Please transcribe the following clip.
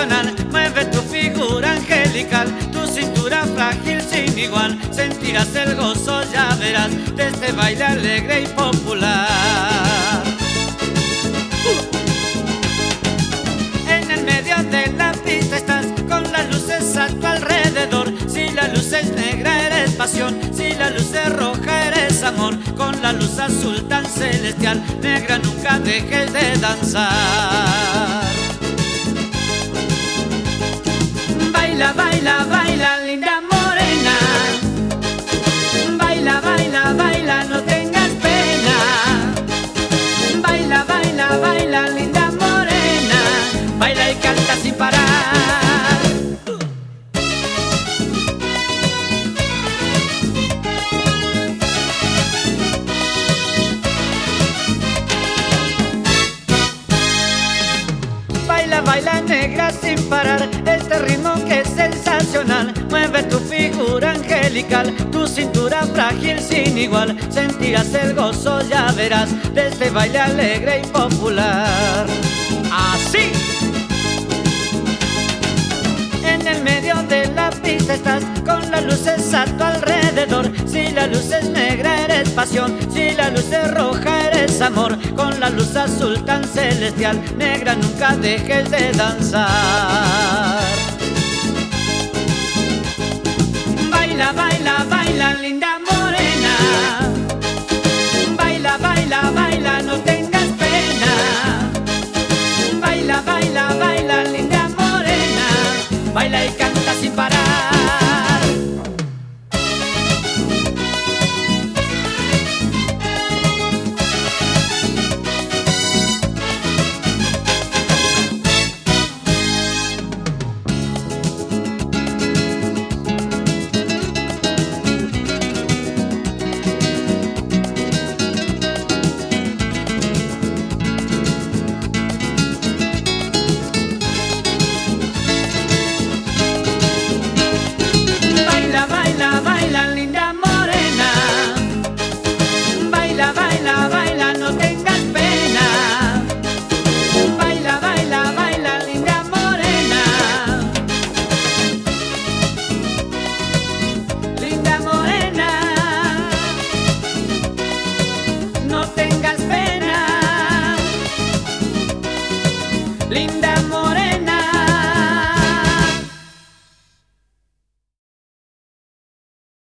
sensacional. Mueve tu figura angelical, tu cintura frágil sin igual. Sentirás el gozo, ya verás, de este baile alegre y popular. En el medio de la pista estás, con las luces a tu alrededor. Si la luz es negra eres pasión, si la luz es roja eres amor. Con la luz azul tan celestial, negra nunca dejes de danzar. Baila, baila, baila, linda morena. Baila, baila, baila, no tengas pena. Baila, baila, baila, linda morena. Baila y canta sin parar. Baila, baila negra sin parar, este ritmo que es sensacional. Mueve tu figura angelical, tu cintura frágil sin igual. Sentirás el gozo, ya verás, de este baile alegre y popular. Así. En el medio de la pista estás, con las luces a tu alrededor. Si la luz es negra eres pasión, si la luz es roja eres amor. Con la luz azul tan celestial, negra nunca dejes de danzar. Baila, baila.